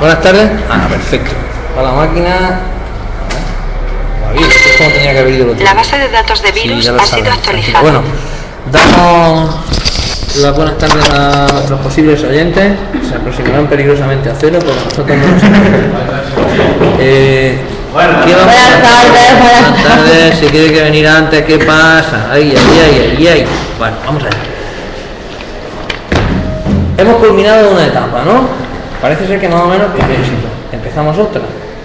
Buenas tardes. Ah, perfecto. Para la máquina. Es como tenía que haber ido. La base de datos de virus ha sido actualizada. Bueno, damos las buenas tardes a nuestros posibles oyentes. Se aproximarán peligrosamente a cero, pero nosotros no lo sabemos. Buenas tardes. Si quiere que venir antes, ¿qué pasa? Ay. Bueno, vamos allá. Hemos culminado una etapa, ¿no? Parece ser que más o menos con éxito. Empezamos otra.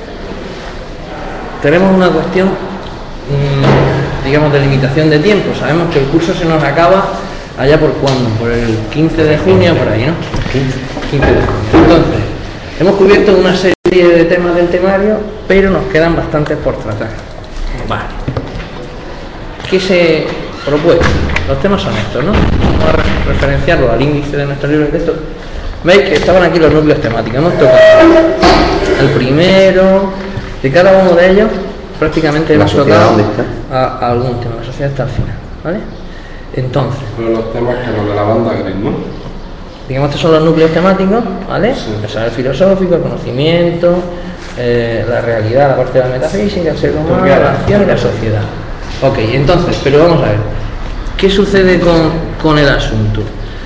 Tenemos una cuestión, digamos, de limitación de tiempo. Sabemos que el curso se nos acaba allá por cuándo, por el 15 de junio, por ahí, ¿no? 15 de junio. Entonces, hemos cubierto una serie de temas del temario, pero nos quedan bastantes por tratar. Vale. ¿Qué se propone? Los temas son estos, ¿no? Vamos a referenciarlo al índice de nuestro libro de texto. Veis que estaban aquí los núcleos temáticos. Hemos tocado el primero. De cada uno de ellos, prácticamente hemos tocado a algún tema. La sociedad está al final, ¿vale? Entonces, pero los temas que los de la banda gris, ¿no? Digamos, estos son los núcleos temáticos, ¿vale? Sí. El saber filosófico, el conocimiento, la realidad, la parte de la metafísica, el ser humano, la acción y la sociedad. Ok, entonces, pero vamos a ver, ¿qué sucede con el asunto?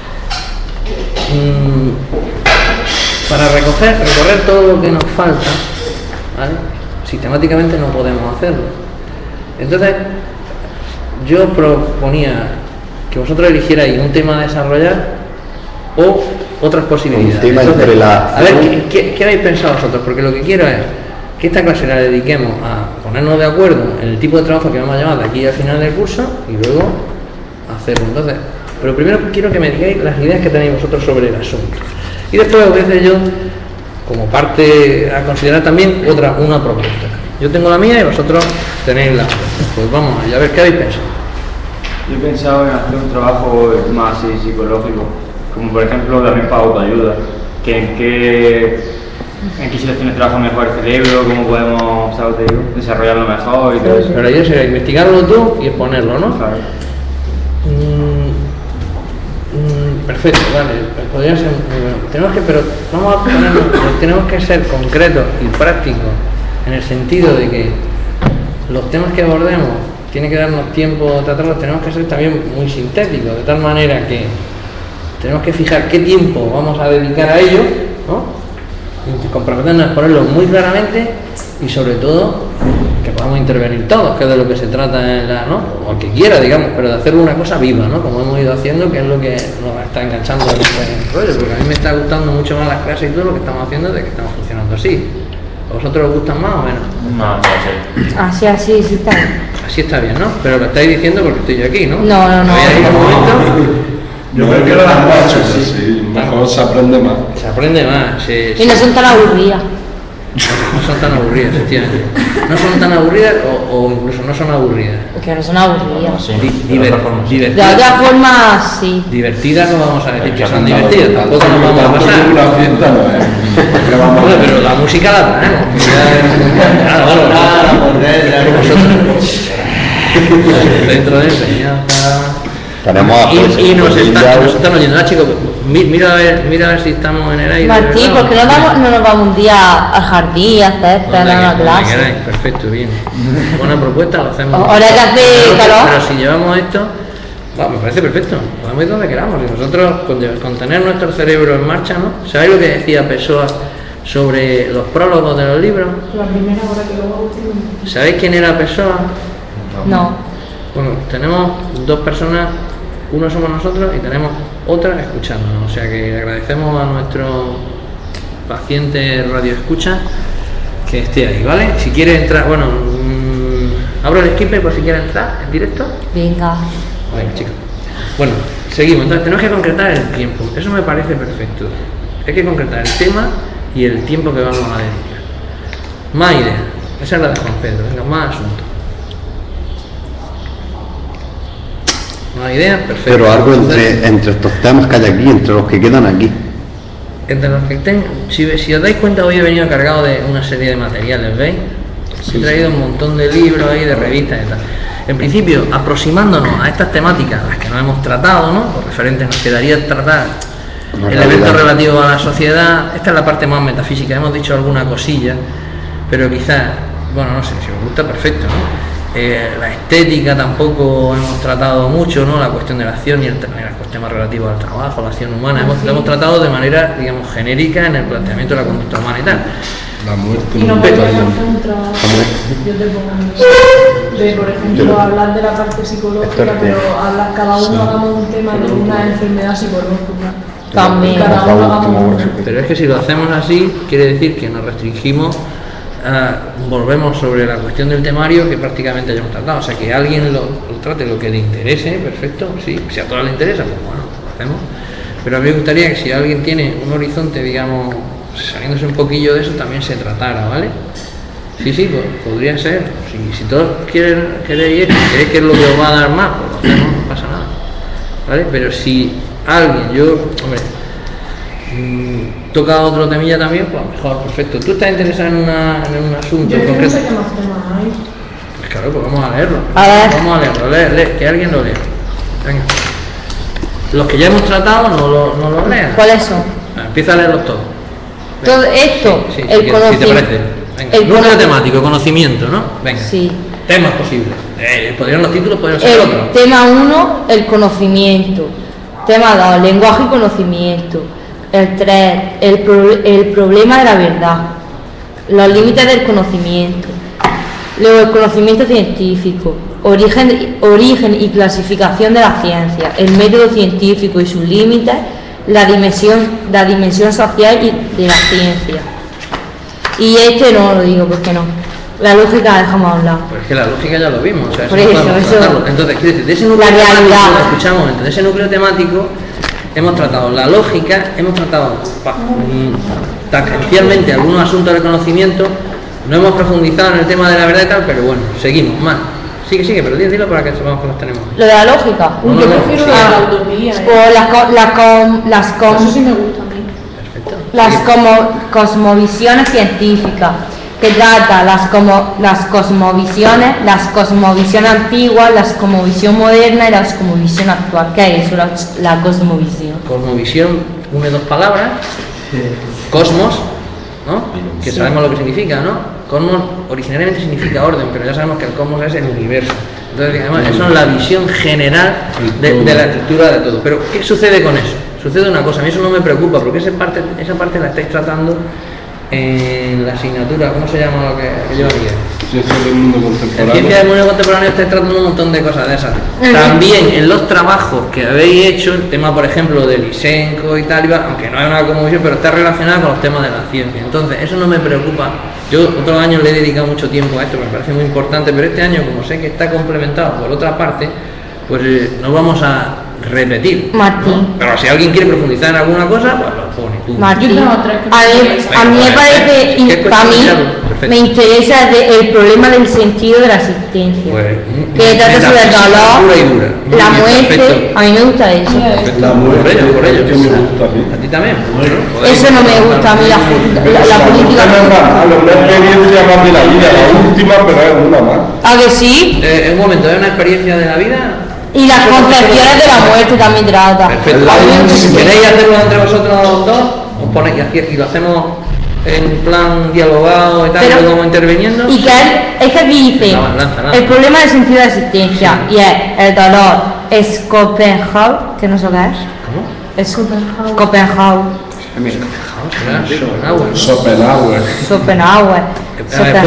Para recorrer todo lo que nos falta, ¿vale? Sistemáticamente no podemos hacerlo. Entonces yo proponía que vosotros eligierais un tema a desarrollar o otras posibilidades. Entonces, a ver, ¿qué habéis pensado vosotros? Porque lo que quiero es que esta clase la dediquemos a ponernos de acuerdo en el tipo de trabajo que vamos a llevar de aquí al final del curso y luego hacerlo. Entonces, pero primero quiero que me digáis las ideas que tenéis vosotros sobre el asunto y después os voy a decir yo, como parte a considerar también, una propuesta. Yo tengo la mía y vosotros tenéis la otra. Pues vamos a ver qué habéis pensado. Yo he pensado en hacer un trabajo más así psicológico, como por ejemplo también para autoayuda, en qué situaciones trabaja mejor el cerebro, cómo podemos, ¿sabes? Desarrollarlo mejor y todo eso. Pero yo sería investigarlo tú y exponerlo, ¿no? Claro. Perfecto, vale, podría ser muy bueno. Pero vamos a ponernos, tenemos que ser concretos y prácticos en el sentido de que los temas que abordemos tiene que darnos tiempo de tratarlos, tenemos que ser también muy sintéticos, de tal manera que tenemos que fijar qué tiempo vamos a dedicar a ello, ¿no? Y comprometernos a ponerlo muy claramente y sobre todo que podamos intervenir todos, que es de lo que se trata en ¿no? O el que quiera, digamos, pero de hacerlo una cosa viva, ¿no? Como hemos ido haciendo, que es lo que nos está enganchando en este rollo, porque a mí me está gustando mucho más las clases y todo lo que estamos haciendo de que estamos funcionando así. ¿A vosotros os gustan más o menos? No, así está bien. Así está bien, ¿no? Pero lo estáis diciendo porque estoy yo aquí, ¿no? No. Yo creo que las noches, sí, mejor se aprende más. Se aprende más. Y no son tan aburridas. No son tan aburridas, efectivamente. No son tan aburridas o incluso no son aburridas. Que no son aburridas. Sí, divertidas. De otra forma, sí. Divertidas no vamos a decir que son divertidas, tampoco nos vamos a pasar. Una fiesta no es. Bueno, pero la música la traemos. Dentro de enseñanza. Y nos están oyendo, chicos. Mira a ver si estamos en el aire. Martín, ¿por qué no nos vamos un día al jardín a hacer una clase? Perfecto, bien. Buena propuesta, lo hacemos. Ahora que hace calor. Pero si llevamos esto, me parece perfecto. Podemos ir donde queramos. Y nosotros, con tener nuestro cerebro en marcha, ¿no? ¿Sabéis lo que decía Pessoa sobre los prólogos de los libros? La primera hora que luego. ¿Sabéis quién era Pessoa? No. Bueno, tenemos dos personas. Uno somos nosotros y tenemos otra escuchándonos, o sea que agradecemos a nuestro paciente radio escucha que esté ahí, ¿vale? Si quiere entrar, bueno, abro el Skype por si quiere entrar en directo. Venga, chicos. Bueno, seguimos, entonces tenemos que concretar el tiempo, eso me parece perfecto. Hay que concretar el tema y el tiempo que vamos a dedicar. Más ideas, esa es la de Juan Pedro, venga, más asuntos. ¿No hay idea? Perfecto. Pero algo entre estos temas que hay aquí, entre los que quedan aquí. Entre los que tengo, si os dais cuenta, hoy he venido cargado de una serie de materiales, ¿veis? He traído un montón de libros ahí, de revistas y tal. En principio, aproximándonos a estas temáticas, las que no hemos tratado, ¿no? Los referentes nos quedaría tratar el evento relativo a la sociedad. Esta es la parte más metafísica, hemos dicho alguna cosilla, pero quizás, bueno, no sé, si os gusta, perfecto, ¿no? La estética tampoco hemos tratado mucho, ¿no? La cuestión de la acción y las cuestiones relativas al trabajo, la acción humana, lo hemos tratado de manera, digamos, genérica en el planteamiento de la conducta humana y tal. La muerte. Y no podemos hacer un trabajo, yo te pongo un ejemplo, de, por ejemplo, hablar de la parte psicológica, pero hablar, cada uno hagamos un tema de una enfermedad psicológica. También. Cada uno hagamos uno. Pero es que si lo hacemos así, quiere decir que nos restringimos, volvemos sobre la cuestión del temario que prácticamente hayamos tratado. O sea, que alguien lo trate lo que le interese, perfecto, sí, si a todos les interesa, pues bueno, lo hacemos. Pero a mí me gustaría que si alguien tiene un horizonte, digamos, saliéndose un poquillo de eso, también se tratara, ¿vale? Sí, pues, podría ser. Si todos queréis creéis que es lo que os va a dar más, pues lo hacemos, no pasa nada, ¿vale? Pero si alguien, hombre, toca otro temilla también, pues mejor, perfecto. ¿Tú estás interesado en un asunto Yo concreto? no sé qué más temas hay. Pues claro, pues vamos a leerlo. A ver. Vamos a leerlo, lee, que alguien lo lea. Venga. Los que ya hemos tratado no lo lean. ¿Cuáles son? Empieza a leerlos todos. Venga. Todo esto, Sí, el si te conocimiento. parece. Venga. El Núcleo cono- temático, conocimiento, ¿no? Venga. Sí. Temas posibles. Podrían los títulos, podrían ser El otros. tema 1, el conocimiento. Tema 2, lenguaje y conocimiento. El 3, el problema de la verdad. Los límites del conocimiento. Luego el conocimiento científico. Origen y clasificación de la ciencia. El método científico y sus límites. La dimensión social y de la ciencia. Y no lo digo porque no. La lógica la dejamos a un lado. Pues es que la lógica ya lo vimos, o sea, Por no eso, podemos eso- tratarlo. Entonces, quiero decir, de ese núcleo La temático, realidad. escuchamos un momento, de ese núcleo temático hemos tratado la lógica, hemos tratado tangencialmente algunos asuntos del conocimiento, no hemos profundizado en el tema de la verdad y tal, pero bueno, seguimos más. Sigue, pero dilo para que sepamos que los tenemos. Lo de la lógica. No, Yo no, prefiero sí. la de la utopía. O Eso sí me gusta a mí. Perfecto. las cosmovisiones científicas, que trata las cosmovisiones, las cosmovisiones antiguas, la cosmovisión moderna y la cosmovisión actual. ¿Qué es eso, la cosmovisión? Cosmovisión une dos palabras, cosmos, ¿no? Que sabemos lo que significa, ¿no? Cosmos originariamente significa orden, pero ya sabemos que el cosmos es el universo. Entonces, digamos, eso es la visión general de la estructura de todo. Pero, ¿qué sucede con eso? Sucede una cosa, a mí eso no me preocupa, porque esa parte la estáis tratando en la asignatura, ¿cómo se llama lo que lleva Miguel? Ciencia del mundo En contemporáneo. Ciencia del Mundo Contemporáneo estáis tratando un montón de cosas de esas. También en los trabajos que habéis hecho, el tema, por ejemplo, de Lysenko y tal, aunque no es una conmovisión, pero está relacionado con los temas de la ciencia. Entonces, eso no me preocupa. Yo otros años le he dedicado mucho tiempo a esto, me parece muy importante, pero este año, como sé que está complementado por otra parte, pues no vamos a repetir, ¿no? Martín. Pero si alguien quiere profundizar en alguna cosa, pues lo pone. Punto. Martín, Yo tengo tres que me a interesan. mí me Venga, parece, ¿qué para cuestión mí ya? Perfecto. me interesa el problema del sentido de la existencia. Pues, Que trata sobre el metafísica dolor, pura y dura. Muy la bien, muerte. perfecto. A mí me gusta eso. La muerte, por ello. que me gusta a mí. A ti también. Eso no me gusta a mí, la política. No es una experiencia más de la vida, la última, pero es una más. ¿A que sí? Un momento, ¿es una experiencia de la vida? Y las concepciones de la muerte también trata. Perfecto. A mí me gusta. Si queréis hacerlo entre vosotros dos, os ponéis y lo hacemos en plan dialogado y tal, Pero- y vamos interviniendo. Y que es que aquí dice, Lanza. el problema del sentido de la existencia, y es el dolor, es Schopenhauer, que no sé qué es. ¿Cómo? Es Schopenhauer. Schopenhauer. Schopenhauer. A ver,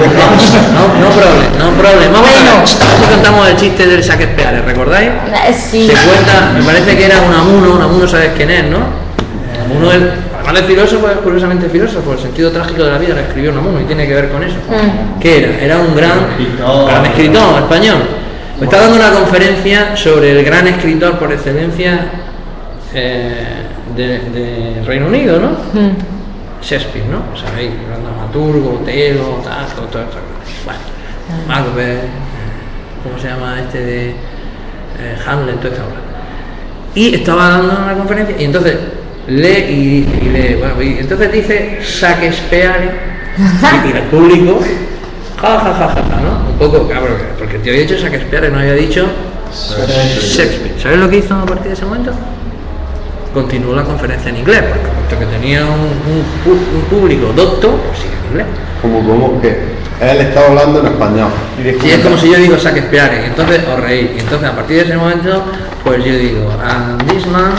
no problem. Vamos a ver. Bueno. Aquí contamos el chiste del Shakespeare, ¿recordáis? Sí. Se cuenta, me parece que era Unamuno sabes quién es, ¿no? Unamuno, además de filósofo, es curiosamente filósofo, el sentido trágico de la vida lo escribió Unamuno y tiene que ver con eso. ¿Qué era? Era un gran escritor español. Me está dando una conferencia sobre el gran escritor por excelencia de Reino Unido, ¿no? Shakespeare, ¿no? Sabéis, gran dramaturgo, Otelo, tal, todo esto. Bueno, Macbeth, ¿cómo se llama este de Hamlet, toda esta obra? Y estaba dando una conferencia y entonces lee y entonces dice Shakespeare y el público ja, ¿no? Un poco, cabrón, porque te había dicho Shakespeare y no había dicho Shakespeare. ¿Sabes lo que hizo a partir de ese momento? continuó la conferencia en inglés, porque puesto que tenía un público docto, pues sigue en inglés. Como que él estaba hablando en español. Y es como si yo digo Shakespeare, y entonces os reís. Y entonces a partir de ese momento, pues yo digo, and this man.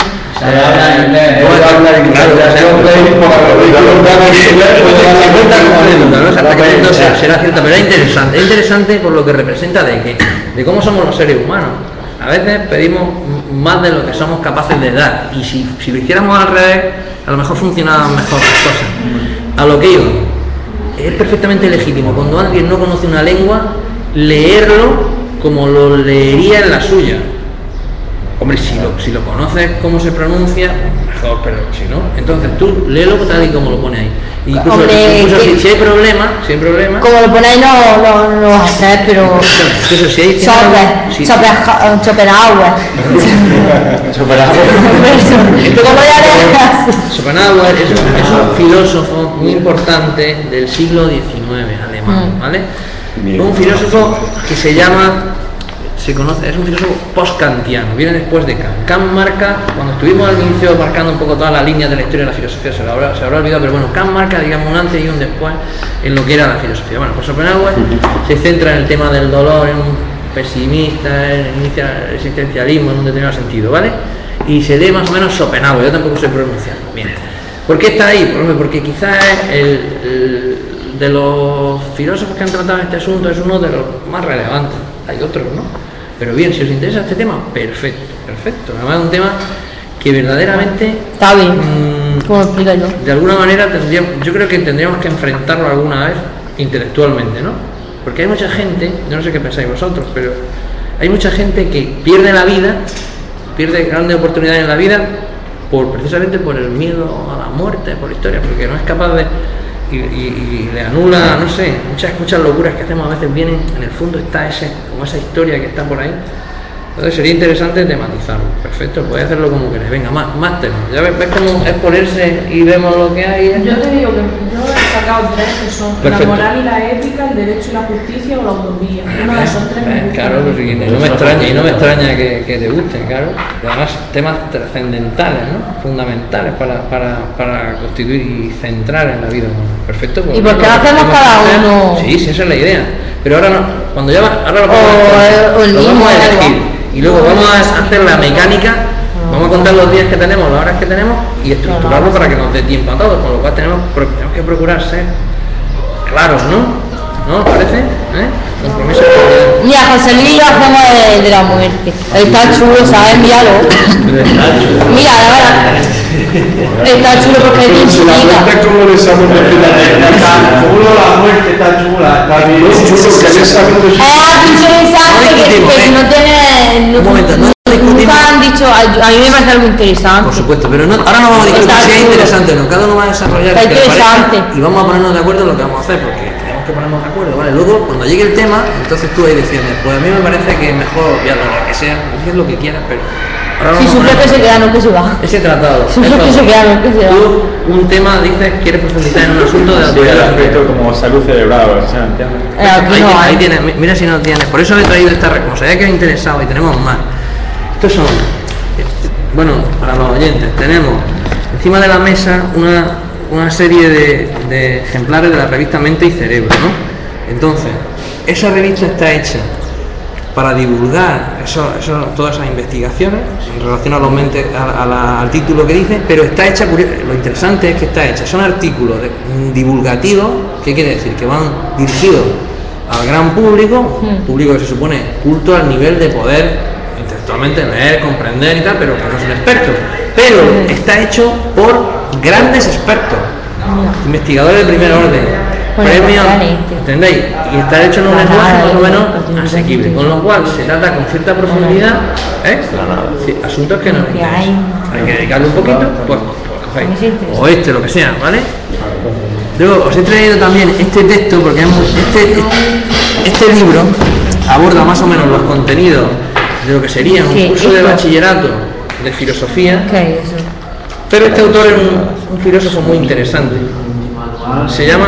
Será cierto, pero es interesante por lo que representa de cómo somos los seres humanos. A veces pedimos más de lo que somos capaces de dar, y si lo hiciéramos al revés, a lo mejor funcionaban mejor las cosas. A lo que iba, es perfectamente legítimo cuando alguien no conoce una lengua leerlo como lo leería en la suya. Hombre, si lo conoces cómo se pronuncia, mejor, pero si no, entonces tú léelo tal y como lo pone ahí. Incluso si hay problema, como lo pone ahí no lo vas a hacer, pero incluso si hay Schopenhauer. Schopenhauer es un filósofo muy importante del siglo XIX alemán, ¿vale? Un filósofo que se conoce, es un filósofo post-kantiano, viene después de Kant. Kant marca, cuando estuvimos al inicio marcando un poco todas las líneas de la historia de la filosofía, se habrá olvidado, pero bueno, Kant marca, digamos, un antes y un después en lo que era la filosofía. Bueno, pues Schopenhauer se centra en el tema del dolor, en un pesimista, en el existencialismo en un determinado sentido, ¿vale? Y se lee más o menos Schopenhauer, yo tampoco sé pronunciarlo bien. ¿Por qué está ahí? Porque quizás de los filósofos que han tratado este asunto es uno de los más relevantes. Hay otros, ¿no? Pero bien, si os interesa este tema, perfecto. Además es un tema que verdaderamente está bien. ¿Cómo explicarlo? De alguna manera yo creo que tendríamos que enfrentarlo alguna vez intelectualmente, ¿no? Porque hay mucha gente, yo no sé qué pensáis vosotros, pero hay mucha gente que pierde la vida, pierde grandes oportunidades en la vida precisamente por el miedo a la muerte, por la historia, porque no es capaz de y le anula, no sé, muchas locuras que hacemos a veces vienen, en el fondo está como esa historia que está por ahí. Entonces sería interesante tematizarlo. Perfecto, podéis hacerlo como queréis. Venga, más temas. Ya ves cómo es ponerse y vemos lo que hay. Yo te digo que yo he sacado tres que son la moral y la ética, el derecho y la justicia o la utopía. Uno de esos tres me gusta. Claro, pues, y no me extraña que te gusten, claro. Y además temas trascendentales, ¿no? Fundamentales para constituir y centrar en la vida humana. Perfecto. Pues, ¿y por qué no hacemos cada uno? Sí, esa es la idea. Pero ahora no, cuando ya ahora lo vamos a elegir. Y luego vamos a hacer la mecánica, vamos a contar los días que tenemos, las horas que tenemos y estructurarlo para que nos dé tiempo a todos, con lo cual tenemos que procurar ser claros, ¿no? ¿No? ¿Parece? Compromiso. Mira, José Luis lo hacemos de la muerte. Está chulo, ¿sabes? Míralo. Mira, la verdad. Está chulo porque es infinita. Es como el examen de la muerte está chula. Está bien. Que no tiene. Un momento, no discutimos. Nunca han dicho, a mí me parece algo interesante. Por supuesto, pero ahora no vamos a discutir si es interesante o no. Cada uno va a desarrollar lo que le parezca y vamos a ponernos de acuerdo en lo que vamos a hacer, porque tenemos que ponernos de acuerdo, ¿vale? Luego, cuando llegue el tema, entonces tú ahí defiendes. Pues a mí me parece que es mejor obviarlo, lo que sea, dices lo que quieras, pero si sufre que se queda, no que se va. Ese tratado. Sufre que se queda, no que se va. Tú, un tema, dices, quieres profundizar en un asunto de autoridad. Aspecto como salud cerebral, o sea, ahí tienes, mira si no tienes. Por eso he traído esta responsabilidad que os ha interesado y tenemos más. Estos son, bueno, para los oyentes, tenemos encima de la mesa una serie de ejemplares de la revista Mente y Cerebro, ¿no? Entonces, esa revista está hecha para divulgar todas esas investigaciones en relación al título que dice, pero está hecha, lo interesante es que está hecha, son artículos divulgativos, ¿qué quiere decir? Que van dirigidos al gran público, público que se supone culto al nivel de poder intelectualmente leer, comprender y tal, pero que no son expertos, pero está hecho por grandes expertos, investigadores de primer orden, premios, ¿entendéis? Y está hecho en un lenguaje más o menos asequible, con lo cual se trata con cierta profundidad, sí, asuntos que no hay que dedicarle un poquito, pues cogéis, o lo que sea, ¿vale? Luego os he traído también este texto, porque este libro aborda más o menos los contenidos de lo que sería un curso de bachillerato de filosofía, pero este autor es un filósofo muy interesante, se llama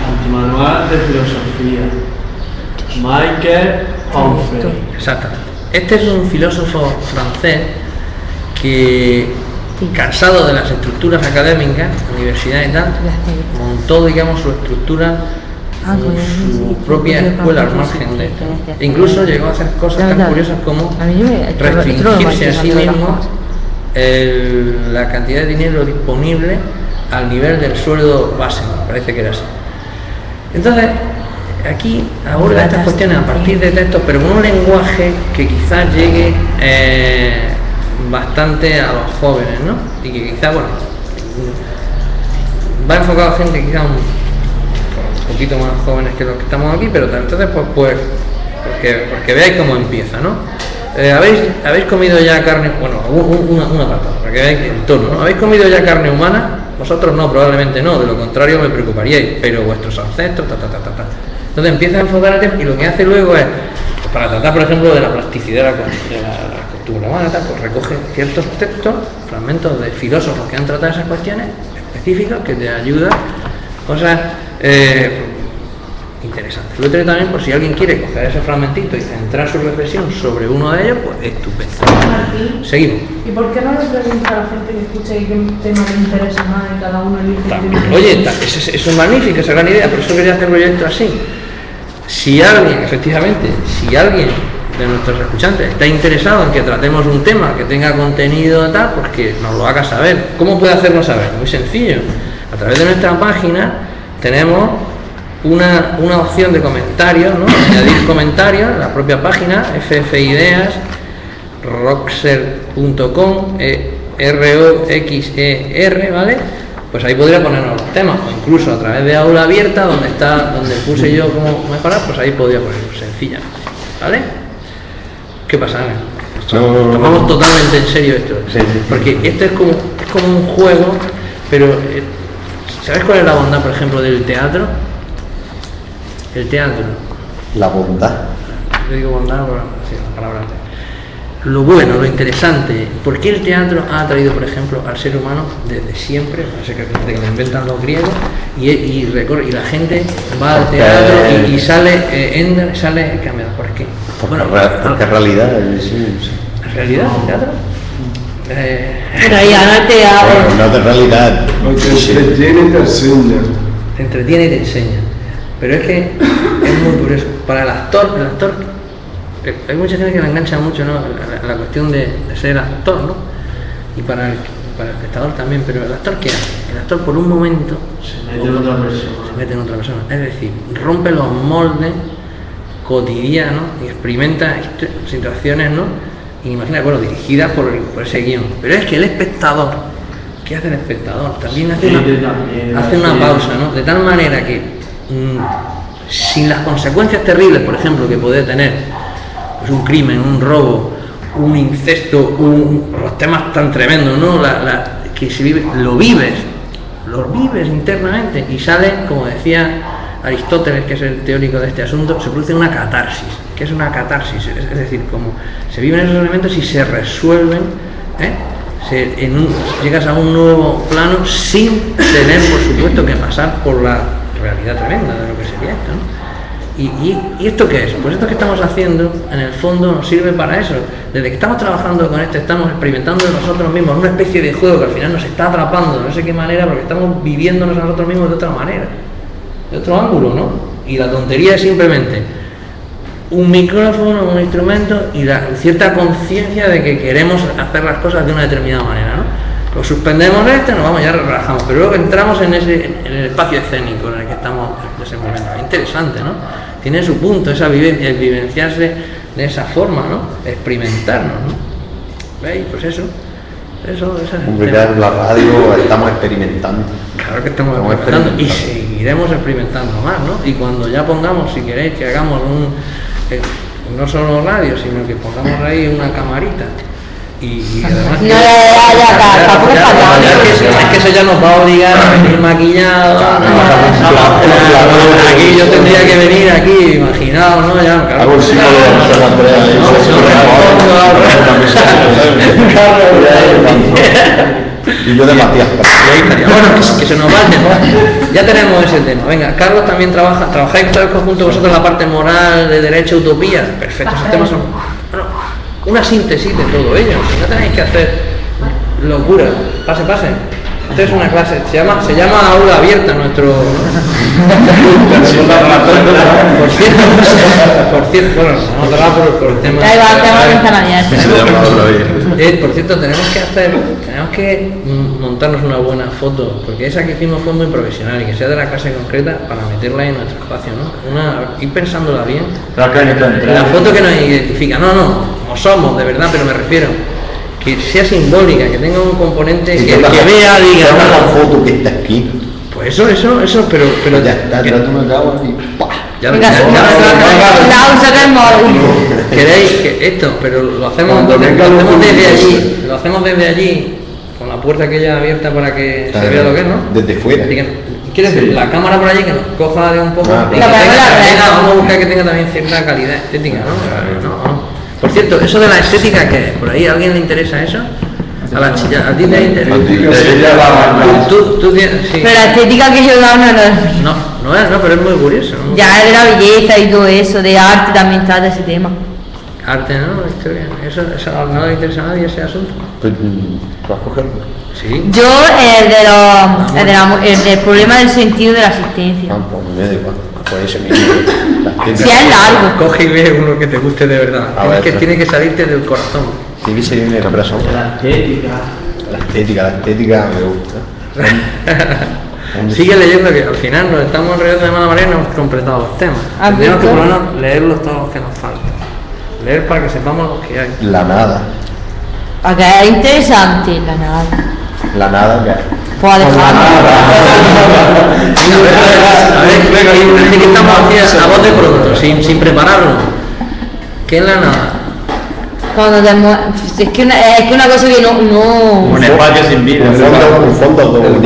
Antimanual de filosofía, Michael Onfray. Exacto. Este es un filósofo francés que, cansado de las estructuras académicas, universidades y tal, montó, digamos, su estructura, su propia escuela al margen de esto. Incluso llegó a hacer cosas tan curiosas como restringirse a sí mismo la cantidad de dinero disponible al nivel del sueldo base, me parece que era así. Entonces, aquí aborda estas cuestiones a partir de textos, pero con un lenguaje que quizás llegue bastante a los jóvenes, ¿no? Y que quizás, bueno, va enfocado a gente quizás un poquito más jóvenes que los que estamos aquí, pero entonces pues porque veáis cómo empieza, ¿no? ¿Habéis comido ya carne? Bueno, una apartado, para que veáis el tono, ¿no? ¿Habéis comido ya carne humana? Vosotros no, probablemente no, de lo contrario me preocuparíais, pero vuestros ancestros, Entonces empieza a enfocar el tema y lo que hace luego es, pues para tratar, por ejemplo, de la plasticidad de la costumbre humana, pues recoge ciertos textos, fragmentos de filósofos que han tratado esas cuestiones específicas que te ayudan, cosas interesantes. Lo otro también, por si alguien quiere coger ese fragmentito y centrar su reflexión sobre uno de ellos, pues estupendo. Seguimos. ¿Y por qué no le pregunta a la gente que escuche qué tema le interesa más y cada uno elige? Oye, eso es magnífico, esa gran idea, por eso quería hacer proyecto así. Si alguien de nuestros escuchantes está interesado en que tratemos un tema que tenga contenido tal, pues que nos lo haga saber. ¿Cómo puede hacerlo saber? Muy sencillo. A través de nuestra página tenemos una opción de comentarios, ¿no? Añadir comentarios en la propia página, FFideas, roxer.com, ROXER, ¿vale? Pues ahí podría ponernos los temas, o incluso a través de aula abierta, donde puse yo cómo mejorar, pues ahí podría ponerlo, sencillamente, ¿vale? ¿Qué pasa, Ana? Tomamos totalmente en serio esto, porque esto es como un juego, pero ¿sabes cuál es la bondad, por ejemplo, del teatro? El teatro. La bondad. Yo digo bondad, pero sí, la palabra antes. Lo bueno, lo interesante, ¿por qué el teatro ha atraído, por ejemplo, al ser humano desde siempre? Desde que lo inventan los griegos, y la gente va al teatro y sale cambiado. ¿Por qué? Porque es realidad. ¿Es realidad el teatro? Realidad, no el teatro. No de realidad. Te entretiene y te enseña. Te entretiene y te enseña. Pero es que es muy curioso. Para el actor, hay mucha gente que le engancha mucho, ¿no? la cuestión de ser actor, ¿no? Y para el espectador también, pero el actor, ¿qué hace? El actor por un momento se mete en otra persona. Es decir, rompe los moldes cotidianos y experimenta situaciones, ¿no? Y imagina, bueno, dirigidas por ese guión. Pero es que el espectador, ¿qué hace el espectador? También hace una pausa, ¿no? De tal manera que sin las consecuencias terribles, por ejemplo, que puede tener pues un crimen, un robo, un incesto, los temas tan tremendos, ¿no? Que se vive, lo vives internamente y sale, como decía Aristóteles, que es el teórico de este asunto, se produce una catarsis. ¿Qué es una catarsis? Es decir, como se viven esos elementos y se resuelven, llegas a un nuevo plano sin tener, por supuesto, que pasar por la realidad tremenda de lo que sería esto, ¿no? ¿Y esto qué es? Pues esto que estamos haciendo, en el fondo, nos sirve para eso. Desde que estamos trabajando con esto, estamos experimentando nosotros mismos una especie de juego que al final nos está atrapando, no sé qué manera, porque estamos viviéndonos a nosotros mismos de otra manera, de otro ángulo, ¿no? Y la tontería es simplemente un micrófono, un instrumento y cierta conciencia de que queremos hacer las cosas de una determinada manera, ¿no? Pues suspendemos nos vamos, ya relajamos, pero luego entramos en el espacio escénico en el que estamos en ese momento. Es interesante, ¿no? Tiene su punto, el vivenciarse de esa forma, ¿no? Experimentarnos, ¿no? ¿Veis? Pues eso es Hombre, claro, en la radio estamos experimentando. Claro que estamos experimentando y seguiremos experimentando más, ¿no? Y cuando ya pongamos, si queréis, que hagamos no solo radio, sino que pongamos ahí una camarita y además es que eso ya nos va a obligar a venir maquillados. Aquí yo tendría que venir aquí, imaginaos, ¿no? Ya, claro. Y yo de Matías. Bueno, que se nos va el tema. Ya tenemos ese tema. Venga, Carlos también trabajáis todo el conjunto vosotros en la parte moral, de derecho, utopía. Perfecto, esos temas son. Bueno, una síntesis de todo ello. No tenéis que hacer locura. Pase. Esto es una clase, se llama aula abierta nuestro. Por cierto, bueno, vamos a hablar por el tema. Por cierto, tenemos que montarnos una buena foto, porque esa que hicimos fue muy profesional y que sea de la clase concreta para meterla en nuestro espacio, ¿no? Ir pensándola bien. La foto que nos identifica, no somos de verdad, pero me refiero que sea simbólica, que tenga un componente que vea, diga. La foto que está aquí. Pues eso, pero ya está, tú me acabas y ya queréis que esto, pero lo hacemos desde allí, con la puerta aquella abierta para que se vea lo que es, ¿no? Desde fuera. ¿Quieres decir? La cámara por allí que nos coja de un poco, vamos a buscar que tenga también cierta calidad estética, ¿no? Por cierto, eso de la estética, ¿qué es? ¿Por ahí a alguien le interesa eso? ¿A ti te interesa? Tú tienes, sí. Pero la estética que yo daba no es, pero es muy curioso, ¿no? Ya de la belleza y todo eso, de arte también trata ese tema. Arte, ¿no? Historia. Eso no le interesa a nadie ese asunto. Pues vas a cogerlo. Sí. Yo el problema del sentido de la existencia. Pues me da igual. Pues ese mismo. Si es largo. Coge y ve uno que te guste de verdad. Tiene que salirte del corazón. Tiene que salir del corazón. La estética me gusta. Sigue leyendo, que al final nos estamos enrollando de mala manera y no hemos completado los temas. Tenemos que por lo menos leerlos todos los que nos faltan. Leer para que sepamos los que hay. La nada. Acá es interesante, la nada. La nada que hay. Pues a dejarlo. A ver, que estamos aquí a voz de pronto, sin prepararlo. ¿Qué es la nada? Cuando es que una cosa que no un espacio sin vida, un fondo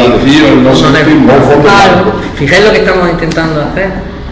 claro. Fijáis lo que estamos intentando hacer,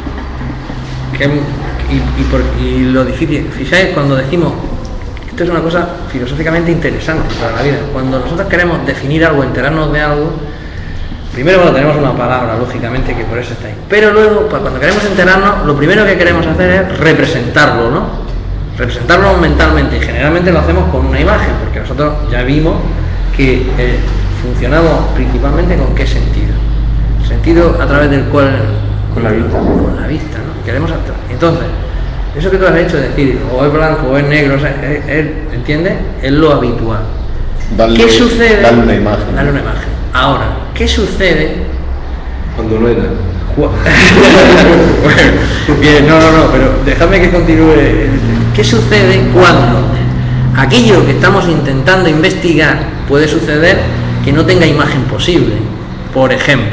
y lo difícil. Fijáis cuando decimos, esto es una cosa filosóficamente interesante para la vida. Cuando nosotros queremos definir algo, enterarnos de algo, primero tenemos una palabra, lógicamente, que por eso está ahí, pero luego cuando queremos enterarnos, lo primero que queremos hacer es representarlo, ¿no? Representarlo mentalmente, y generalmente lo hacemos con una imagen, porque nosotros ya vimos que funcionamos principalmente con qué sentido. El sentido a través del cual... Con la vista. Con la vista, ¿no? Queremos actuar. Entonces, eso que tú has hecho, es decir, o es blanco o es negro, o sea, ¿entiendes? Es lo habitual. ¿Qué sucede? Darle una imagen. Ahora, ¿qué sucede cuando no era? Bien, no, pero déjame que continúe. ¿Qué sucede cuando aquello que estamos intentando investigar puede suceder que no tenga imagen posible? Por ejemplo,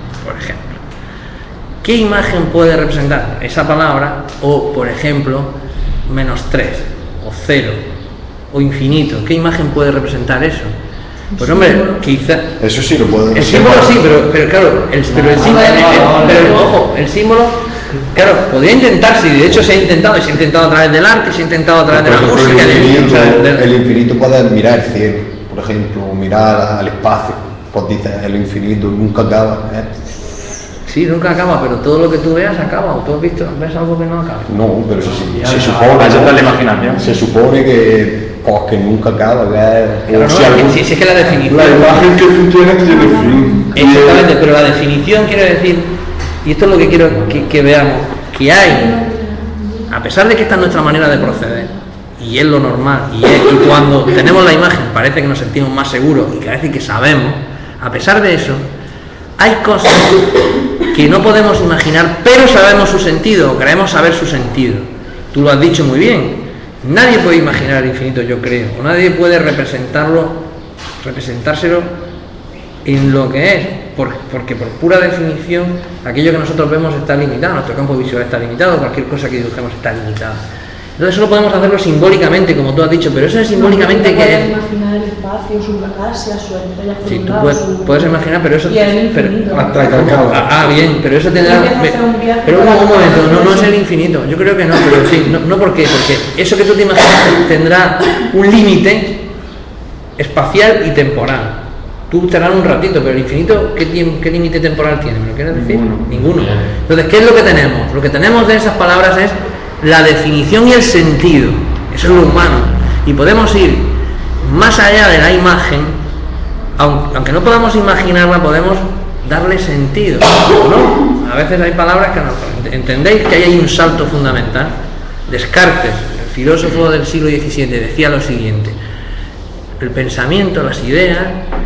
¿qué imagen puede representar esa palabra? O, por ejemplo, -3, o 0, o infinito. ¿Qué imagen puede representar eso? Pues hombre, quizá... Eso sí lo puedo... El símbolo sí, pero claro, el símbolo, claro, podría intentarse, y de hecho se ha intentado a través del arte, se ha intentado a través de la música. El infinito puede mirar el cielo, por ejemplo, mirar al espacio, pues dices, el infinito nunca acaba, Sí, nunca acaba, pero todo lo que tú veas acaba, o tú ves algo que no acaba. No, pero se supone... Eso es la imaginación. Se supone que nunca acaba, si es que la definición... La imagen que tú tienes tiene fin. Exactamente, pero la definición quiere decir, y esto es lo que quiero que veamos, que hay, a pesar de que esta es nuestra manera de proceder, y es lo normal, y cuando tenemos la imagen parece que nos sentimos más seguros y que parece que sabemos, a pesar de eso, hay cosas que no podemos imaginar, pero sabemos su sentido, o creemos saber su sentido. Tú lo has dicho muy bien. Nadie puede imaginar el infinito, yo creo, o nadie puede representárselo en lo que es, porque por pura definición aquello que nosotros vemos está limitado, nuestro campo visual está limitado, cualquier cosa que dibujemos está limitada. Entonces solo podemos hacerlo simbólicamente, como tú has dicho, pero eso es simbólicamente que es... imaginar el espacio, sus galaxias, sus estrellas. Sí, tú puedes imaginar, pero eso... Y el infinito. Bien, pero eso tendrá... Pero un momento, no es el infinito, yo creo que no, pero sí, no ¿por qué? Porque eso que tú te imaginas tendrá un límite espacial y temporal. Tú estarás un ratito, pero el infinito, ¿qué límite temporal tiene? ¿Me lo quieres decir? Ninguno. Entonces, ¿qué es lo que tenemos? Lo que tenemos de esas palabras es la definición y el sentido. Eso es lo humano. Y podemos ir más allá de la imagen, aunque no podamos imaginarla, podemos darle sentido, ¿no? A veces hay palabras que no... ¿Entendéis que ahí hay un salto fundamental? Descartes, el filósofo del siglo XVII, decía lo siguiente: el pensamiento, las ideas,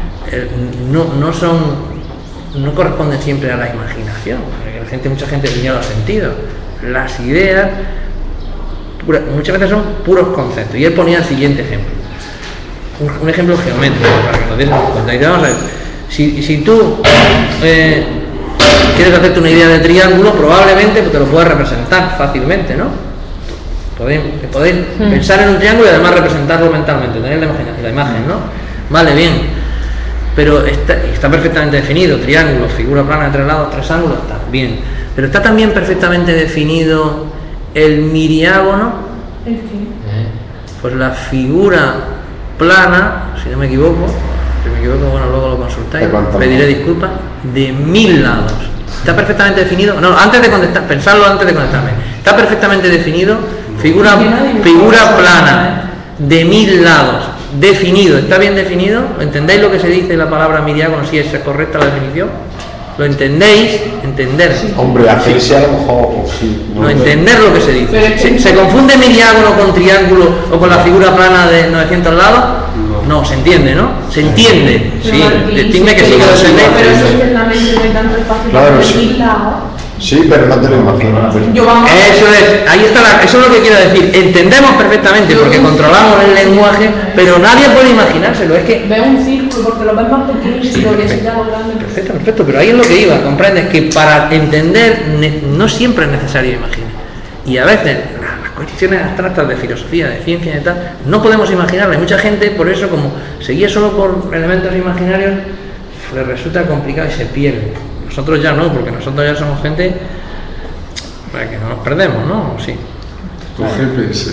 no corresponden siempre a la imaginación. Mucha gente tenía los sentidos. Las ideas muchas veces son puros conceptos. Y él ponía el siguiente ejemplo, un ejemplo geométrico para que nos diésemos cuenta. Y vamos a ver, si tú quieres hacerte una idea de triángulo, probablemente te lo puedas representar fácilmente, ¿no? Podéis pensar en un triángulo y además representarlo mentalmente, tener la imagen, ¿no? Vale, bien. Pero está perfectamente definido: triángulo, figura plana de 3 lados, 3 ángulos, está bien. Pero está también perfectamente definido el miriágono. ¿El qué? Pues la figura plana, si no me equivoco, bueno, luego lo consultáis, pediré disculpas, de 1000 lados. Está perfectamente definido. No, antes de contestar, pensadlo antes de contestarme. Está perfectamente definido, figura plana de 1000 lados. Definido, ¿está bien definido? ¿Entendéis lo que se dice la palabra miriágono? Si es correcta la definición, ¿lo entendéis? Entender. Sí. Hombre, hacerse a lo mejor, sí. No, entender lo que se dice. ¿Se confunde miriágono con triángulo o con la figura plana de 900 lados? No, se entiende, ¿no? Se entiende. Sí, dime que sí que lo entendéis. Pero eso internamente no hay tanto espacio para decir lados. Sí, pero no te lo imaginas. Eso es, ahí está eso es lo que quiero decir. Entendemos perfectamente porque controlamos el lenguaje, pero nadie puede imaginárselo. Es que ve un círculo porque lo ves más pequeño y si lo ves ya más grande. Perfecto, pero ahí es lo que iba. Comprendes que para entender no siempre es necesario imaginar. Y a veces las cuestiones abstractas de filosofía, de ciencia y tal, no podemos imaginarlas. Mucha gente, por eso, como seguía solo por elementos imaginarios, les resulta complicado y se pierde. Nosotros ya no, porque nosotros ya somos gente para que no nos perdemos, ¿no? Sí. Con GPS.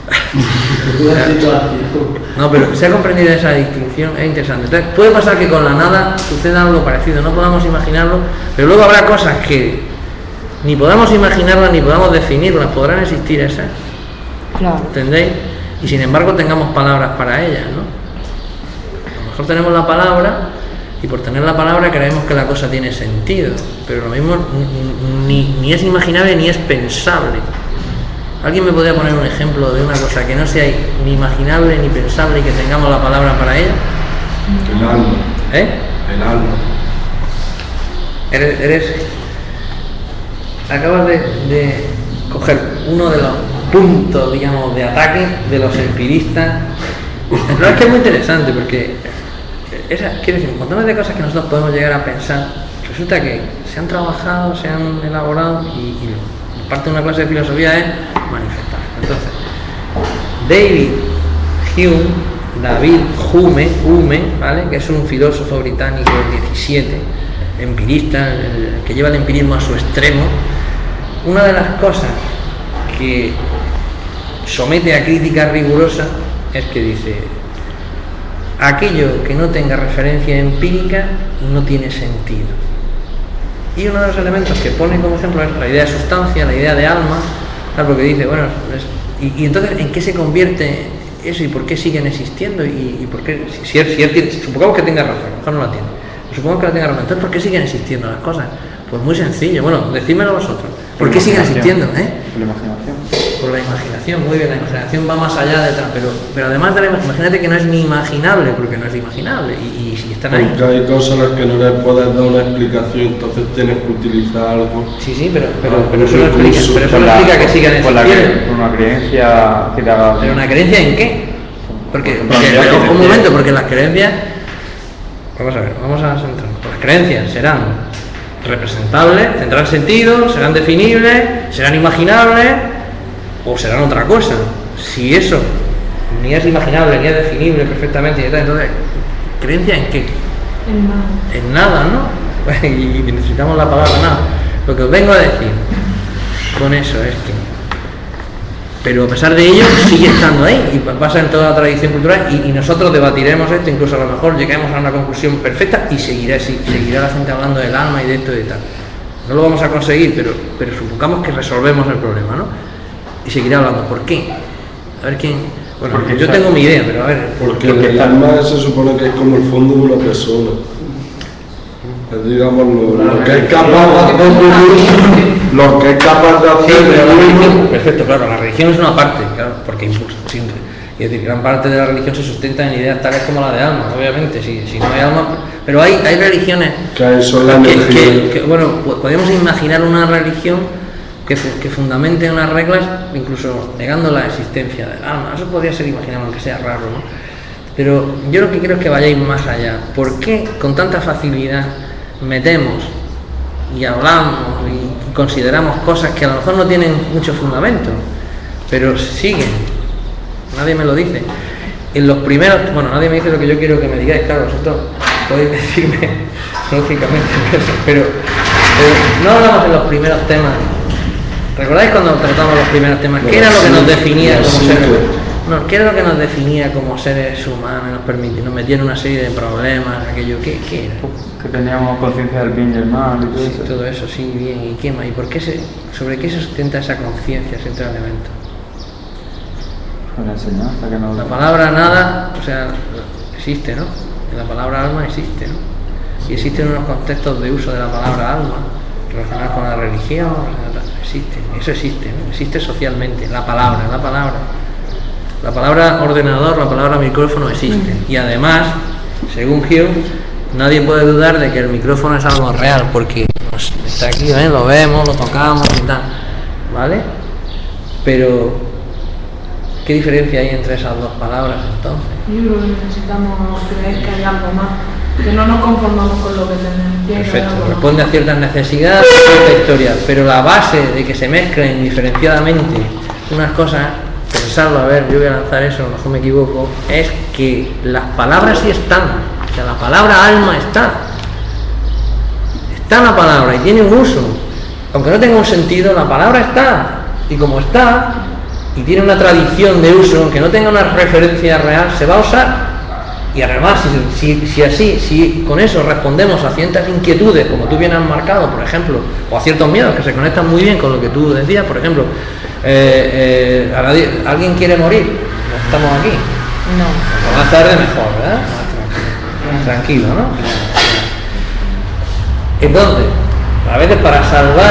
No, pero se ha comprendido esa distinción, es interesante. Entonces, puede pasar que con la nada suceda algo parecido, no podamos imaginarlo, pero luego habrá cosas que ni podamos imaginarlas ni podamos definirlas, podrán existir esas. Claro. ¿Entendéis? Y sin embargo tengamos palabras para ellas, ¿no? A lo mejor tenemos la palabra y por tener la palabra creemos que la cosa tiene sentido, pero lo mismo ni es imaginable ni es pensable. ¿Alguien me podría poner un ejemplo de una cosa que no sea ni imaginable ni pensable y que tengamos la palabra para ella? El alma. El alma. Acabas de coger uno de los puntos, digamos, de ataque de los empiristas. No, es que es muy interesante porque quiero decir, montones de cosas que nosotros podemos llegar a pensar, resulta que se han trabajado, se han elaborado y parte de una clase de filosofía es manifestar. Entonces, David Hume, ¿vale?, que es un filósofo británico del 17, empirista, el que lleva el empirismo a su extremo. Una de las cosas que somete a crítica rigurosa es que dice: aquello que no tenga referencia empírica no tiene sentido. Y uno de los elementos que pone como ejemplo es la idea de sustancia, la idea de alma, tal, porque dice, bueno, y entonces ¿en qué se convierte eso y por qué siguen existiendo? Y por qué, si él tiene, supongamos que tenga razón, a lo mejor no la tiene, supongamos que la tenga razón, entonces ¿por qué siguen existiendo las cosas? Pues muy sencillo, bueno, decídmelo vosotros. ¿Por qué siguen existiendo? Por la imaginación. Por la imaginación, muy bien, la imaginación va más allá de pero además de la imagínate que no es ni imaginable, porque no es imaginable, y si están ahí. Porque hay cosas a las que no les puedes dar una explicación, entonces tienes que utilizar algo. Sí, pero eso no explica que sigan existiendo. Por una creencia que te haga. ¿Pero una creencia en qué? Porque un momento, porque las creencias, vamos a centrarnos. Las creencias serán representables, tendrán sentido, serán definibles, serán imaginables o serán otra cosa. Si eso ni es imaginable ni es definible perfectamente, entonces, ¿creencia en qué? En nada, ¿no? Y necesitamos la palabra nada. Lo que os vengo a decir con eso es que, pero a pesar de ello sigue estando ahí y pasa en toda la tradición cultural, y nosotros debatiremos esto, incluso a lo mejor lleguemos a una conclusión perfecta y seguirá la gente hablando del alma y de esto y de tal. No lo vamos a conseguir, pero supongamos que resolvemos el problema, ¿no? Y seguirá hablando. ¿Por qué? A ver quién. Bueno, porque yo tengo mi idea, pero a ver. Porque el alma se supone que es como el fondo de una persona. Es, digamos, lo que es capaz de hacer lo que es capaz de hacer. Sí, la religión, perfecto, claro, la religión es una parte, claro, porque impulsa siempre. Y es decir, gran parte de la religión se sustenta en ideas tales como la de alma, obviamente, si no hay alma. Pero hay religiones que bueno, podemos imaginar una religión que fundamente unas reglas, incluso negando la existencia del alma. Eso podría ser imaginable, aunque sea raro, ¿no? Pero yo lo que quiero es que vayáis más allá. ¿Por qué con tanta facilidad metemos y hablamos y consideramos cosas que a lo mejor no tienen mucho fundamento, pero siguen? Nadie me lo dice. En los primeros, bueno, nadie me dice lo que yo quiero que me digáis, claro, vosotros podéis decirme lógicamente, pero no hablamos en los primeros temas. ¿Recordáis cuando tratamos los primeros temas? ¿Qué era lo que nos definía como seres humanos? No, ¿qué era lo que nos definía como seres humanos? Nos metía en una serie de problemas, aquello, ¿qué era? Que teníamos conciencia del bien y el mal y todo Sí, eso. todo eso, sí, bien, ¿y qué más? ¿Y por qué sobre qué se sustenta esa conciencia, ese elemento? La enseñanza que nos... La palabra nada, o sea, existe, ¿no? La palabra alma existe, ¿no? Y existen unos contextos de uso de la palabra alma relacionados con la religión, existe, eso existe, ¿no? Existe socialmente, la palabra ordenador, la palabra micrófono existe. Y además, según Hume, nadie puede dudar de que el micrófono es algo real, porque está aquí, ¿ven? Lo vemos, lo tocamos y tal, ¿vale? Pero ¿qué diferencia hay entre esas dos palabras entonces? Yo creo que necesitamos creer que hay algo más, que no nos conformamos con lo que tenemos. Perfecto, responde a ciertas necesidades, a cierta historia, pero la base de que se mezclen diferenciadamente unas cosas, pensarlo, a ver, yo voy a lanzar eso, a lo mejor me equivoco, es que las palabras sí están, o sea, la palabra alma está la palabra y tiene un uso, aunque no tenga un sentido, la palabra está, y como está, y tiene una tradición de uso, aunque no tenga una referencia real, se va a usar. Y además, si con eso respondemos a ciertas inquietudes, como tú bien has marcado, por ejemplo, o a ciertos miedos que se conectan muy bien con lo que tú decías, por ejemplo, ¿alguien quiere morir? No estamos aquí. No. Más tarde mejor, ¿verdad? Tranquilo, ¿no? Entonces, a veces para salvar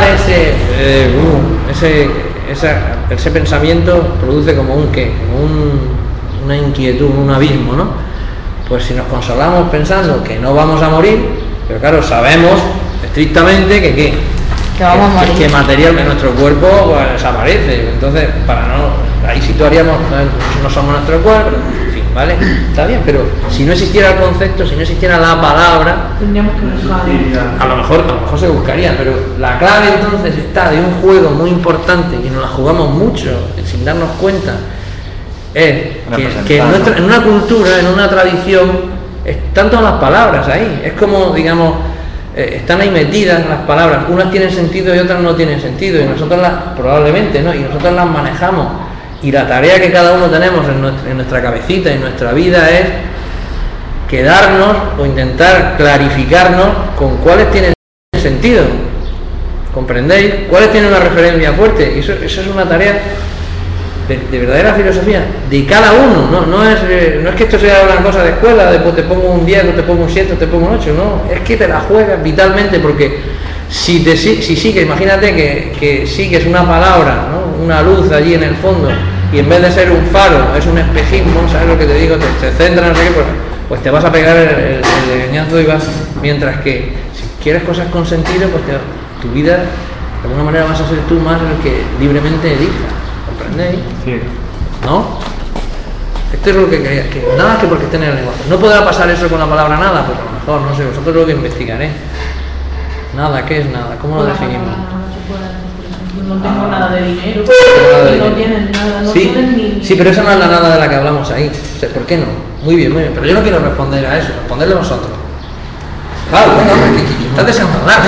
ese pensamiento produce como una inquietud, un abismo, ¿no? Pues si nos consolamos pensando que no vamos a morir, pero claro, sabemos estrictamente que vamos a morir, que materialmente nuestro cuerpo pues, desaparece. Entonces, ahí situaríamos, no somos nuestro cuerpo, en fin, ¿vale? Está bien, pero si no existiera el concepto, si no existiera la palabra, tendríamos que buscar. a lo mejor se buscaría, pero la clave entonces está de un juego muy importante y nos la jugamos mucho sin darnos cuenta, es que en una cultura, en una tradición, están todas las palabras ahí, es como, digamos, están ahí metidas las palabras, unas tienen sentido y otras no tienen sentido, y nosotros probablemente, ¿no? Y nosotros las manejamos, y la tarea que cada uno tenemos en nuestra cabecita, en nuestra vida, es quedarnos o intentar clarificarnos con cuáles tienen sentido, ¿comprendéis? Cuáles tienen una referencia fuerte, y eso es una tarea de verdadera filosofía de cada uno, no es que esto sea una cosa de escuela, después te pongo un 10, o te pongo un 7, o te pongo un 8, no, es que te la juegas vitalmente, porque si sigues, imagínate que sigues una palabra, ¿no? Una luz allí en el fondo, y en vez de ser un faro, es un espejismo, ¿sabes lo que te digo? Te centras, no sé qué, pues te vas a pegar el leñazo y vas, mientras que si quieres cosas con sentido, pues tu vida, de alguna manera vas a ser tú más el que libremente elija. ¿Comprendéis? Sí. ¿No? Esto es lo que quería, que nada que porque esté en el lenguaje. ¿No podrá pasar eso con la palabra nada? Pues a lo mejor, no sé, vosotros lo que investigaré. Nada, ¿qué es nada? ¿Cómo lo definimos? No tengo nada de dinero, no tienen nada, no sí, tienen ni... Sí, pero esa no es la nada de la que hablamos ahí. O sea, ¿por qué no? Muy bien, pero yo no quiero responder a eso, responderle a vosotros. Claro, venga, que estás deseando hablar,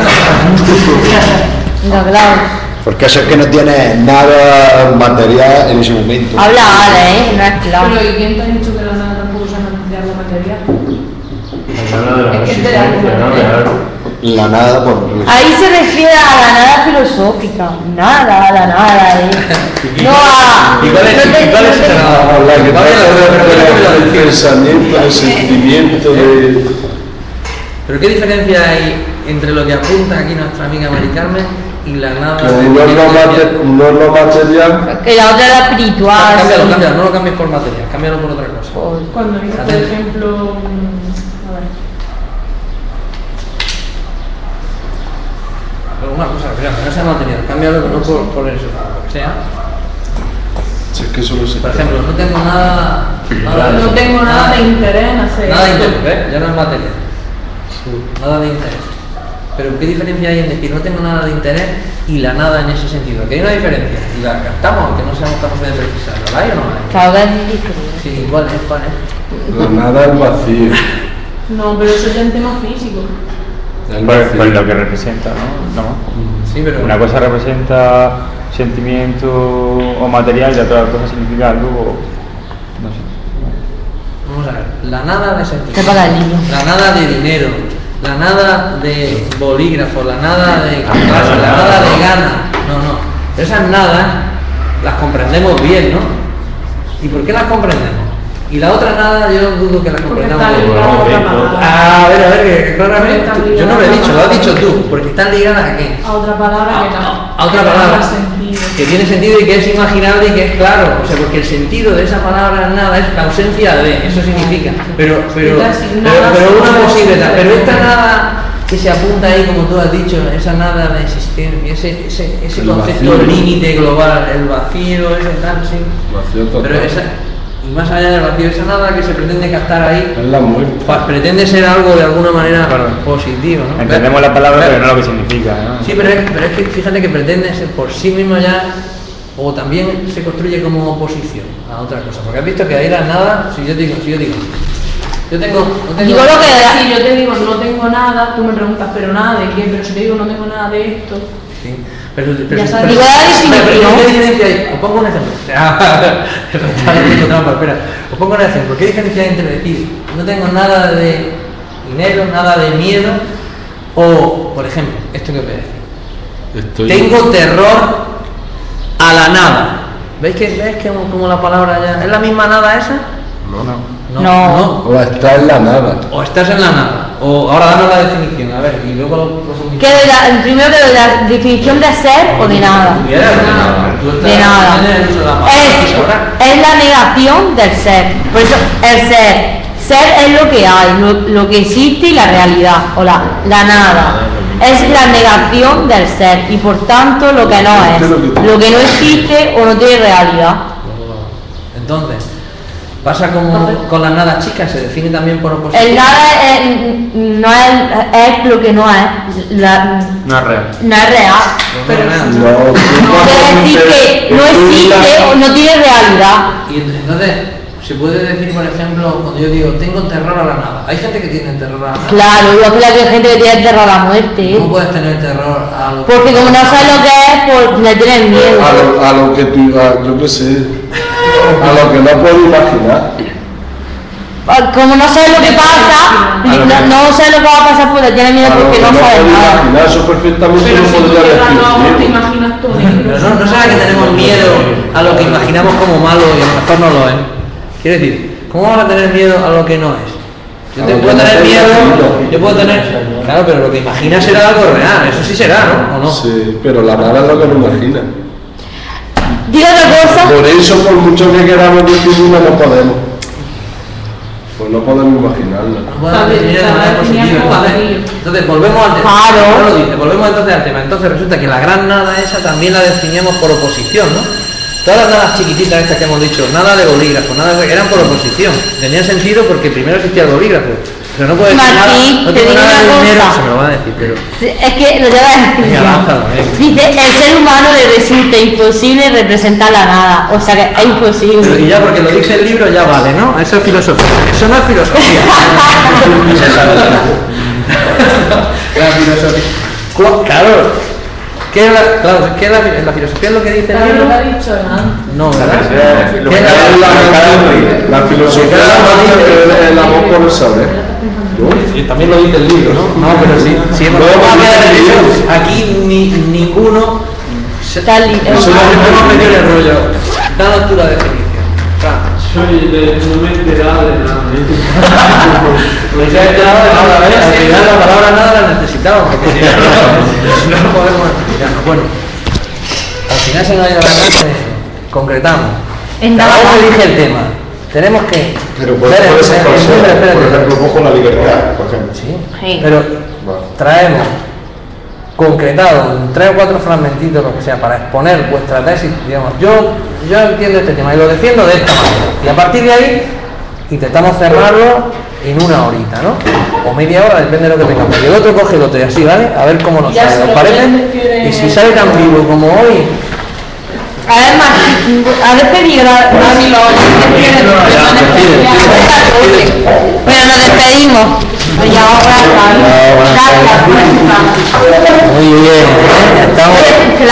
No, claro. Porque eso es que no tiene nada material en ese momento. Habla, no es claro. Pero ¿y quién te ha dicho que la nada tampoco se ha algo material? La nada de la existencia, ¿no? La nada, por... Ahí se refiere a la nada filosófica, nada, a la nada, no a... ¿Y cuál es esa nada? ¿Cuál es pensamiento, de sentimiento, de... Pero ¿qué diferencia hay entre lo que apunta aquí nuestra amiga Mari Carmen y la nada? Que no es lo material. Que la otra es la espiritual. Cámbialo, no lo cambies por material, cámbialo por otra cosa. Cuando dice, por ejemplo, a ver. Alguna cosa, pero no sea material, cámbialo no por eso, lo que sea. Si es que solo se... Por ejemplo, no tengo nada No tengo nada de interés en hacer nada de esto. interés, ¿ves? Ya no es material. Nada de interés. Pero ¿qué diferencia hay en decir no tengo nada de interés y la nada en ese sentido? Que hay una diferencia y la captamos, aunque no seamos capaces de precisarla. ¿La hay o no la hay? Claro que es diferente. Sí, ¿cuál es? La nada es vacío. No, pero eso ya es en tema físico. Pues lo que representa, ¿no? Sí, pero Una cosa representa sentimiento o material y otra cosa significa algo, no sé. vamos a ver, la nada de sentimiento, ¿Qué paga el libro? la nada de dinero, la nada de bolígrafo, la nada de clase, la nada de gana. No. Esas nadas las comprendemos bien, ¿no? ¿Y por qué las comprendemos? Y la otra nada yo dudo que las comprendamos está bien. ligada a otra palabra. A ver, que claramente, yo no lo he dicho, lo has dicho tú, porque están ligadas a qué? A otra palabra que no. A otra palabra Sentido. que tiene sentido y que es imaginable y que es claro, o sea, porque el sentido de esa palabra nada es la ausencia de, eso significa, pero una posible, pero esta nada que se apunta ahí, como tú has dicho, esa nada de existencia, ese concepto límite global, el vacío, ese tal, sí, Vacío total. pero esa, y más allá del vacío, esa nada que se pretende captar ahí, Es la muerte. pretende ser algo de alguna manera positivo, ¿no? Entendemos la palabra, pero no lo que significa, ¿no? Sí, pero es que fíjate que pretende ser por sí mismo ya, o también se construye como oposición a otra cosa. Porque has visto que ahí la nada, si yo digo, yo tengo, no tengo. Digo lo que Si yo te digo no tengo nada, tú me preguntas, pero nada de qué, pero si te digo no tengo nada de esto. Sí, pero Ya sabes, digo la definición. ¿qué diferencia hay? Os pongo un ejemplo. Espera, os pongo un ejemplo. ¿Qué diferencia hay entre decir no tengo nada de dinero, nada de miedo, o, por ejemplo, esto que voy a decir? Tengo terror a la nada. ¿Veis que como la palabra ya es la misma nada esa? No. O está en la nada. O estás en la nada. O ahora danos la definición, a ver, y luego lo ¿Qué primero que la definición de ser o de nada? De nada. Es la negación del ser. Por eso el ser es lo que hay, lo que existe y la realidad, o la nada. Es la negación del ser y por tanto lo que no es, lo que no existe o no tiene realidad. Entonces, pasa como con las nadas chicas, se define también por oposición. El nada es lo que no es, No es real. no es real. Pero No, Quiere decir que no existe o no tiene realidad. Y entonces, se puede decir, por ejemplo, cuando yo digo, tengo terror a la nada. Hay gente que tiene terror a la nada. Claro, igual que hay gente que tiene terror a la muerte. ¿Cómo puedes tener terror a lo Porque como no sabes lo que es, pues le tienes miedo. a lo que tú, yo qué sé, a lo que no puedo imaginar. Como no sabes lo que pasa, no sabes lo que va a pasar, pues le tienes miedo A lo porque que no no sabes puedo nada. imaginar, eso perfectamente Pero lo si tú podría cierras los ojos te decir. imaginas todo. Pero no será que tenemos miedo a lo que imaginamos como malo y a lo mejor no lo es. Quiero decir, ¿cómo vamos a tener miedo a lo que no es? Yo te puedo tener miedo, yo puedo tener. Claro, pero lo que imaginas será algo real, eso sí será, ¿no? ¿O no? Sí, pero la nada es lo que no imagina. Digo otra cosa. Por eso, por mucho que queramos decir una, no podemos. Pues no podemos imaginarlo. No podemos definir de manera positiva. Entonces, volvemos al tema. Claro. No lo dice, volvemos entonces al tema. Entonces resulta que la gran nada esa también la definíamos por oposición, ¿no? Todas las nadas chiquititas estas que hemos dicho, nada de bolígrafo, eran por oposición. Tenían sentido porque primero existía el bolígrafo. Pero no puedes decir nada, Martín, no te tengo digo nada de una dinero, cosa. se me lo va a decir, pero... Es que lo lleva a Venga, definición. lánzalo, Dice, el ser humano le resulta imposible representar la nada. O sea que es Pero, y imposible. ya porque lo dice el libro ya vale, ¿no? Eso es filosofía. Eso no es filosofía. La filosofía. Claro. ¿Qué es la filosofía es lo que dice el Claro, libro? lo que ha dicho antes. No, ¿verdad? Lo ¿Qué que es La filosofía es el amor por el saber. Sí, también lo dice el libro, ¿no? No, pero sí. No, Aquí ninguno Tal y- hemos metido en el rollo. Danos tú la definición. no me he enterado de nada. No se ha enterado de nada, ¿ves? Al final la palabra nada la necesitamos, porque si no, no podemos explicarnos. Bueno, al final se nos ha ido la clase, concretamos. Cada uno elige el tema. Tenemos que... Pero puede ser espérate. por ejemplo, cojo la libertad, por ejemplo. Sí, pero traemos concretado en 3 o 4 fragmentitos, lo que sea, para exponer vuestra tesis, digamos, yo entiendo este tema y lo defiendo de esta manera. Y a partir de ahí intentamos cerrarlo en una horita, ¿no? O media hora, depende de lo que tengamos. Y el otro coge el otro y así, ¿vale? A ver cómo nos sale, ¿os parece? Y si sale tan vivo como hoy... Además, a despedir a Bueno, nos despedimos. Muy bien, estamos...